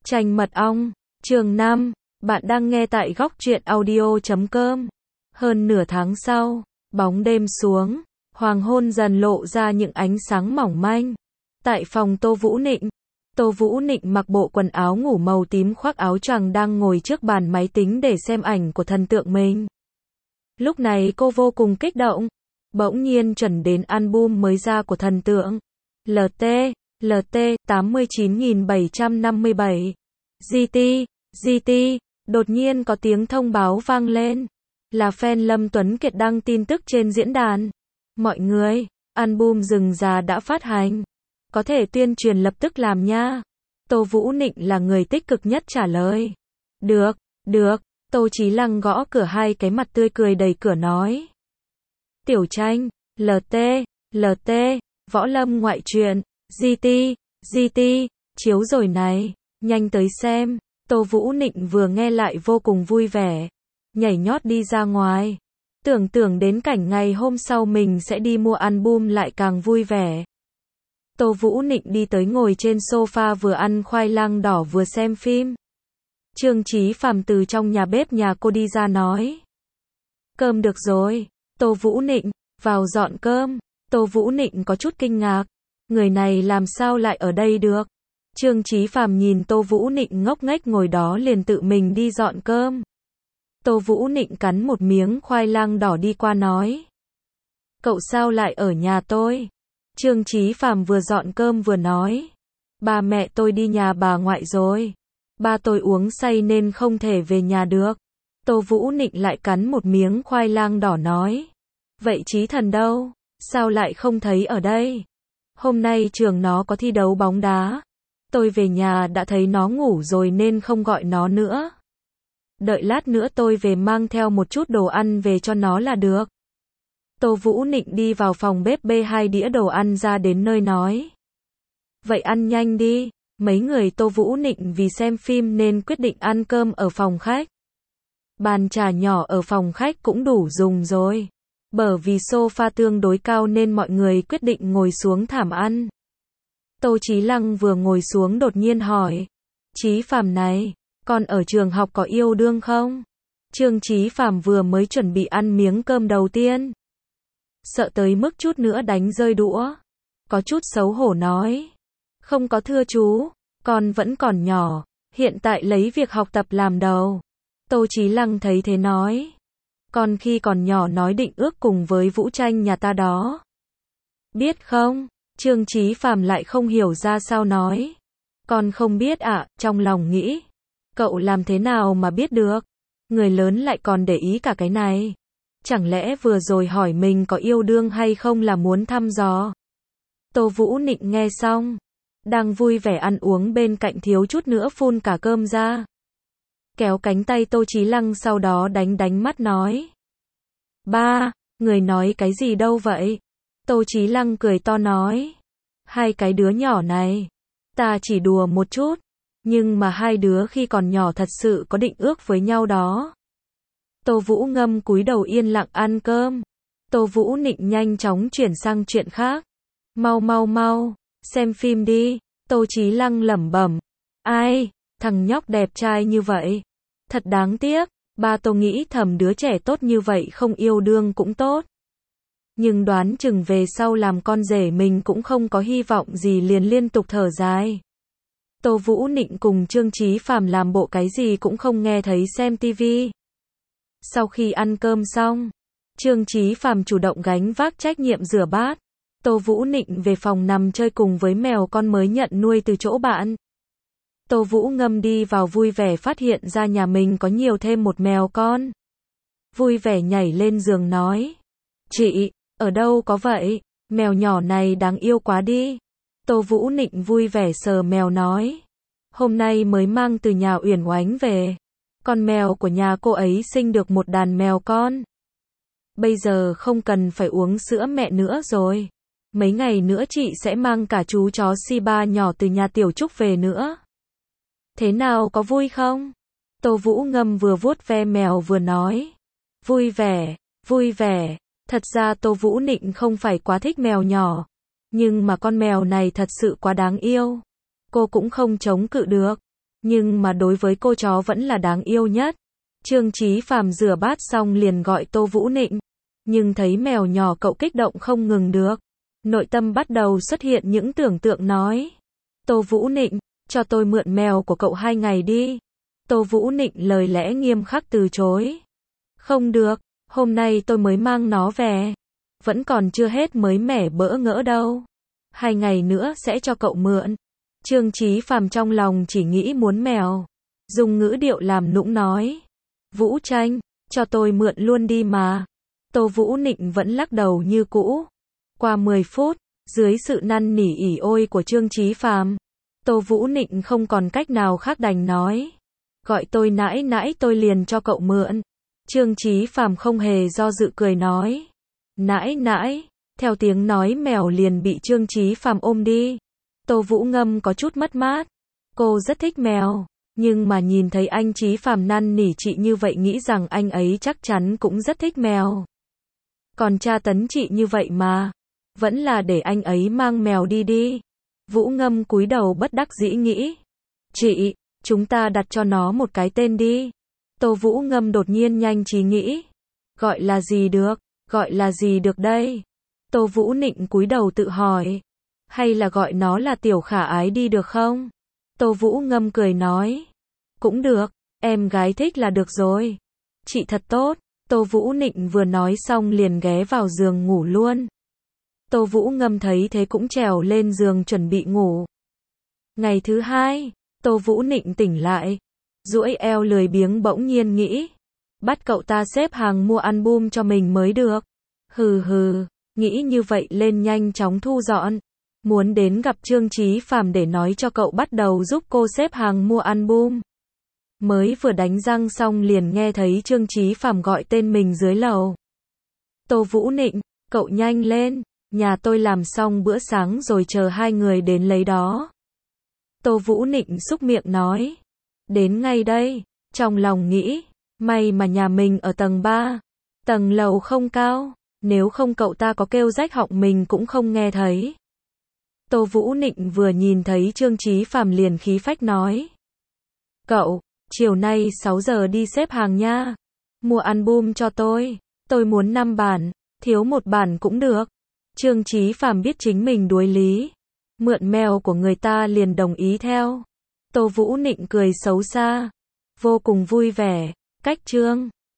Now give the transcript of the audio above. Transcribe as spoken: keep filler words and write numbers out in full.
Tranh mật ong, chương năm, bạn đang nghe tại góc truyện audio chấm com. Hơn nửa tháng sau, bóng đêm xuống, hoàng hôn dần lộ ra những ánh sáng mỏng manh. Tại phòng Tô Vũ Nịnh, Tô Vũ Nịnh mặc bộ quần áo ngủ màu tím khoác áo choàng đang ngồi trước bàn máy tính để xem ảnh của thần tượng mình. Lúc này cô vô cùng kích động, bỗng nhiên chuẩn đến album mới ra của thần tượng. lờ tê, lờ tê, tám mươi chín nghìn bảy trăm năm mươi bảy. giê tê, giê tê, đột nhiên có tiếng thông báo vang lên. Là fan Lâm Tuấn Kiệt đăng tin tức trên diễn đàn. Mọi người, album Rừng Già đã phát hành. Có thể tuyên truyền lập tức làm nha. Tô Vũ Nịnh là người tích cực nhất trả lời. Được, được, Tô Chí Lăng gõ cửa hai cái mặt tươi cười đầy cửa nói. Tiểu Tranh, lờ tê, lờ tê, Võ Lâm ngoại truyện, giê tê, giê tê, chiếu rồi này, nhanh tới xem. Tô Vũ Nịnh vừa nghe lại vô cùng vui vẻ, nhảy nhót đi ra ngoài. Tưởng tượng đến cảnh ngày hôm sau mình sẽ đi mua album lại càng vui vẻ. Tô Vũ Nịnh đi tới ngồi trên sofa vừa ăn khoai lang đỏ vừa xem phim. Trương Chí Phàm từ trong nhà bếp nhà cô đi ra nói. Cơm được rồi. Tô Vũ Nịnh, vào dọn cơm. Tô Vũ Nịnh có chút kinh ngạc. Người này làm sao lại ở đây được? Trương Chí Phàm nhìn Tô Vũ Nịnh ngốc nghếch ngồi đó liền tự mình đi dọn cơm. Tô Vũ Nịnh cắn một miếng khoai lang đỏ đi qua nói. Cậu sao lại ở nhà tôi? Trương Chí Phàm vừa dọn cơm vừa nói. Ba mẹ tôi đi nhà bà ngoại rồi. Ba tôi uống say nên không thể về nhà được. Tô Vũ Nịnh lại cắn một miếng khoai lang đỏ nói. Vậy Chí Thần đâu? Sao lại không thấy ở đây? Hôm nay trường nó có thi đấu bóng đá. Tôi về nhà đã thấy nó ngủ rồi nên không gọi nó nữa. Đợi lát nữa tôi về mang theo một chút đồ ăn về cho nó là được. Tô Vũ Nịnh đi vào phòng bếp bê hai đĩa đồ ăn ra đến nơi nói. Vậy ăn nhanh đi. Mấy người Tô Vũ Nịnh vì xem phim nên quyết định ăn cơm ở phòng khách. Bàn trà nhỏ ở phòng khách cũng đủ dùng rồi. Bởi vì sofa tương đối cao nên mọi người quyết định ngồi xuống thảm ăn. Tô Chí Lăng vừa ngồi xuống đột nhiên hỏi. Chí Phàm này, con ở trường học có yêu đương không? Trương Chí Phàm vừa mới chuẩn bị ăn miếng cơm đầu tiên. Sợ tới mức chút nữa đánh rơi đũa. Có chút xấu hổ nói. Không có thưa chú, con vẫn còn nhỏ, hiện tại lấy việc học tập làm đầu. Tô Chí Lăng thấy thế nói. Con khi còn nhỏ nói định ước cùng với Vũ Tranh nhà ta đó. Biết không? Trương Chí Phàm lại không hiểu ra sao nói. Con không biết ạ, à, trong lòng nghĩ. Cậu làm thế nào mà biết được? Người lớn lại còn để ý cả cái này. Chẳng lẽ vừa rồi hỏi mình có yêu đương hay không là muốn thăm dò? Tô Vũ Nịnh nghe xong, đang vui vẻ ăn uống bên cạnh thiếu chút nữa phun cả cơm ra. Kéo cánh tay Tô Chí Lăng sau đó đánh đánh mắt nói. Ba, người nói cái gì đâu vậy? Tô Chí Lăng cười to nói. Hai cái đứa nhỏ này, ta chỉ đùa một chút, nhưng mà hai đứa khi còn nhỏ thật sự có định ước với nhau đó. Tô Vũ Ngâm cúi đầu yên lặng ăn cơm. Tô Vũ Nịnh nhanh chóng chuyển sang chuyện khác. Mau mau mau, xem phim đi. Tô Chí Lăng lẩm bẩm. Ai, thằng nhóc đẹp trai như vậy. Thật đáng tiếc, ba Tô nghĩ thầm đứa trẻ tốt như vậy không yêu đương cũng tốt. Nhưng đoán chừng về sau làm con rể mình cũng không có hy vọng gì liền liên tục thở dài. Tô Vũ Nịnh cùng Trương Chí Phàm làm bộ cái gì cũng không nghe thấy xem tivi. Sau khi ăn cơm xong, Trương Chí Phàm chủ động gánh vác trách nhiệm rửa bát. Tô Vũ Nịnh về phòng nằm chơi cùng với mèo con mới nhận nuôi từ chỗ bạn. Tô Vũ Ngâm đi vào vui vẻ phát hiện ra nhà mình có nhiều thêm một mèo con. Vui vẻ nhảy lên giường nói. Chị, ở đâu có vậy? Mèo nhỏ này đáng yêu quá đi. Tô Vũ Nịnh vui vẻ sờ mèo nói. Hôm nay mới mang từ nhà Uyển Oánh về. Con mèo của nhà cô ấy sinh được một đàn mèo con. Bây giờ không cần phải uống sữa mẹ nữa rồi. Mấy ngày nữa chị sẽ mang cả chú chó Shiba nhỏ từ nhà Tiểu Trúc về nữa. Thế nào, có vui không? Tô Vũ Ngâm vừa vuốt ve mèo vừa nói. Vui vẻ, vui vẻ. Thật ra Tô Vũ Nịnh không phải quá thích mèo nhỏ. Nhưng mà con mèo này thật sự quá đáng yêu. Cô cũng không chống cự được. nhưng mà đối với cô chó vẫn là đáng yêu nhất. Trương Chí Phàm rửa bát xong liền gọi Tô Vũ Nịnh, nhưng thấy mèo nhỏ cậu kích động không ngừng được. Nội tâm bắt đầu xuất hiện những tưởng tượng nói. Tô Vũ Nịnh, cho tôi mượn mèo của cậu hai ngày đi. Tô Vũ Nịnh lời lẽ nghiêm khắc từ chối. Không được, hôm nay tôi mới mang nó về. Vẫn còn chưa hết mới mẻ bỡ ngỡ đâu. Hai ngày nữa sẽ cho cậu mượn. Trương Chí Phàm trong lòng chỉ nghĩ muốn mèo. Dùng ngữ điệu làm nũng nói. Vũ Tranh, cho tôi mượn luôn đi mà. Tô Vũ Nịnh vẫn lắc đầu như cũ. Qua mười phút, dưới sự năn nỉ ỉ ôi của Trương Chí Phàm, Tô Vũ Nịnh không còn cách nào khác đành nói. Gọi tôi nãi nãi tôi liền cho cậu mượn. Trương Chí Phàm không hề do dự cười nói. Nãi nãi, theo tiếng nói mèo liền bị Trương Chí Phàm ôm đi. Tô Vũ Ngâm có chút mất mát. Cô rất thích mèo, nhưng mà nhìn thấy anh Chí Phàm năn nỉ chị như vậy nghĩ rằng anh ấy chắc chắn cũng rất thích mèo. Còn tra tấn chị như vậy mà, vẫn là để anh ấy mang mèo đi đi. Vũ Ngâm cúi đầu bất đắc dĩ nghĩ. Chị, chúng ta đặt cho nó một cái tên đi. Tô Vũ Ngâm đột nhiên nhanh trí nghĩ. Gọi là gì được, gọi là gì được đây? Tô Vũ Nịnh cúi đầu tự hỏi. Hay là gọi nó là Tiểu Khả Ái đi được không? Tô Vũ Ngâm cười nói. Cũng được, em gái thích là được rồi. Chị thật tốt. Tô Vũ Nịnh vừa nói xong liền ghé vào giường ngủ luôn. Tô Vũ Ngâm thấy thế cũng trèo lên giường chuẩn bị ngủ. Ngày thứ hai, Tô Vũ Nịnh tỉnh lại, duỗi eo lười biếng bỗng nhiên nghĩ. Bắt cậu ta xếp hàng mua album cho mình mới được. Hừ hừ, nghĩ như vậy lên nhanh chóng thu dọn. Muốn đến gặp Trương Chí Phàm để nói cho cậu bắt đầu giúp cô xếp hàng mua album. Mới vừa đánh răng xong liền nghe thấy Trương Chí Phàm gọi tên mình dưới lầu. Tô Vũ Nịnh, cậu nhanh lên, nhà tôi làm xong bữa sáng rồi chờ hai người đến lấy đó. Tô Vũ Nịnh xúc miệng nói. Đến ngay đây, trong lòng nghĩ, may mà nhà mình ở tầng ba, tầng lầu không cao, nếu không cậu ta có kêu rách họng mình cũng không nghe thấy. Tô Vũ Nịnh vừa nhìn thấy Trương Chí Phàm liền khí phách nói. Cậu, chiều nay sáu giờ đi xếp hàng nha. Mua album cho tôi, tôi muốn năm bản, thiếu một bản cũng được. Trương Chí Phàm biết chính mình đuối lý. Mượn mèo của người ta liền đồng ý theo. Tô Vũ Nịnh cười xấu xa. Vô cùng vui vẻ. Cách chương